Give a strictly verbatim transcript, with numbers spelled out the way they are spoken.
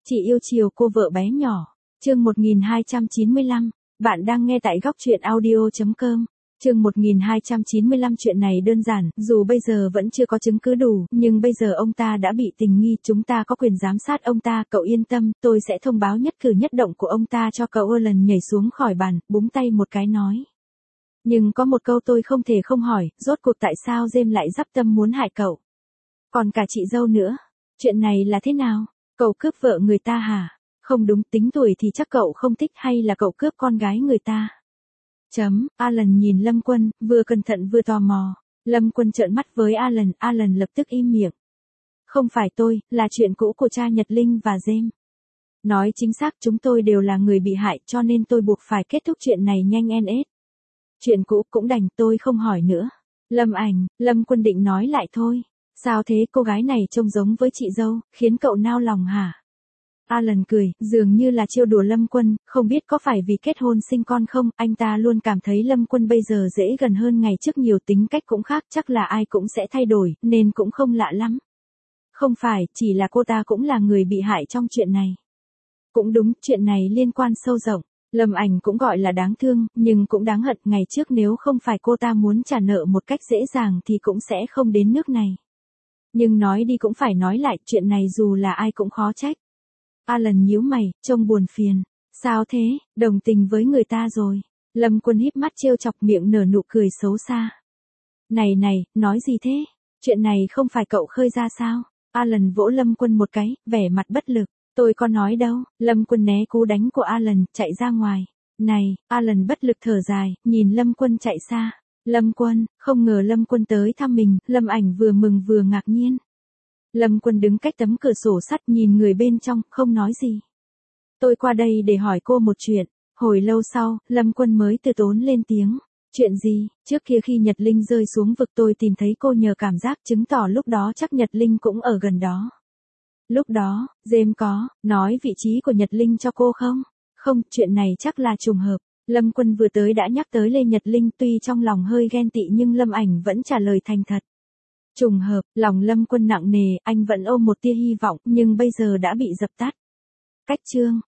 Chị yêu chiều cô vợ bé nhỏ. Chương một nghìn hai trăm chín mươi lăm. Bạn đang nghe tại góc truyện audio chấm com. Chương một nghìn hai trăm chín mươi lăm. Chuyện này đơn giản, dù bây giờ vẫn chưa có chứng cứ đủ, nhưng bây giờ ông ta đã bị tình nghi, chúng ta có quyền giám sát ông ta, cậu yên tâm, tôi sẽ thông báo nhất cử nhất động của ông ta cho cậu. Alan nhảy xuống khỏi bàn, búng tay một cái nói. Nhưng có một câu tôi không thể không hỏi, rốt cuộc tại sao James lại dắp tâm muốn hại cậu? Còn cả chị dâu nữa. Chuyện này là thế nào? Cậu cướp vợ người ta hả? Không đúng, tính tuổi thì chắc cậu không thích, hay là cậu cướp con gái người ta? Chấm, Alan nhìn Lâm Quân, vừa cẩn thận vừa tò mò. Lâm Quân trợn mắt với Alan, Alan lập tức im miệng. Không phải tôi, là chuyện cũ của cha Nhật Linh và James. Nói chính xác, chúng tôi đều là người bị hại, cho nên tôi buộc phải kết thúc chuyện này nhanh en ết. Chuyện cũ cũng đành, tôi không hỏi nữa. Lâm Ảnh, Lâm Quân định nói lại thôi. Sao thế, cô gái này trông giống với chị dâu, khiến cậu nao lòng hả? Alan cười, dường như là trêu đùa Lâm Quân, không biết có phải vì kết hôn sinh con không, anh ta luôn cảm thấy Lâm Quân bây giờ dễ gần hơn ngày trước nhiều, tính cách cũng khác, chắc là ai cũng sẽ thay đổi, nên cũng không lạ lắm. Không phải, chỉ là cô ta cũng là người bị hại trong chuyện này. Cũng đúng, chuyện này liên quan sâu rộng. Lâm Ảnh cũng gọi là đáng thương, nhưng cũng đáng hận, ngày trước nếu không phải cô ta muốn trả nợ một cách dễ dàng thì cũng sẽ không đến nước này. Nhưng nói đi cũng phải nói lại, chuyện này dù là ai cũng khó trách. Alan nhíu mày, trông buồn phiền. Sao thế, đồng tình với người ta rồi. Lâm Quân híp mắt trêu chọc, miệng nở nụ cười xấu xa. Này này, nói gì thế? Chuyện này không phải cậu khơi ra sao? Alan vỗ Lâm Quân một cái, vẻ mặt bất lực. Tôi có nói đâu. Lâm Quân né cú đánh của Alan, chạy ra ngoài. Này, Alan bất lực thở dài, nhìn Lâm Quân chạy xa. Lâm Quân, không ngờ Lâm Quân tới thăm mình, Lâm Ảnh vừa mừng vừa ngạc nhiên. Lâm Quân đứng cách tấm cửa sổ sắt nhìn người bên trong, không nói gì. Tôi qua đây để hỏi cô một chuyện. Hồi lâu sau, Lâm Quân mới từ tốn lên tiếng. Chuyện gì? Trước kia khi Nhật Linh rơi xuống vực tôi tìm thấy cô nhờ cảm giác, chứng tỏ lúc đó chắc Nhật Linh cũng ở gần đó. Lúc đó, James có nói vị trí của Nhật Linh cho cô không? Không, chuyện này chắc là trùng hợp. Lâm Quân vừa tới đã nhắc tới Lê Nhật Linh, tuy trong lòng hơi ghen tị nhưng Lâm Ảnh vẫn trả lời thành thật. Trùng hợp, lòng Lâm Quân nặng nề, anh vẫn ôm một tia hy vọng, nhưng bây giờ đã bị dập tắt. Cách chương.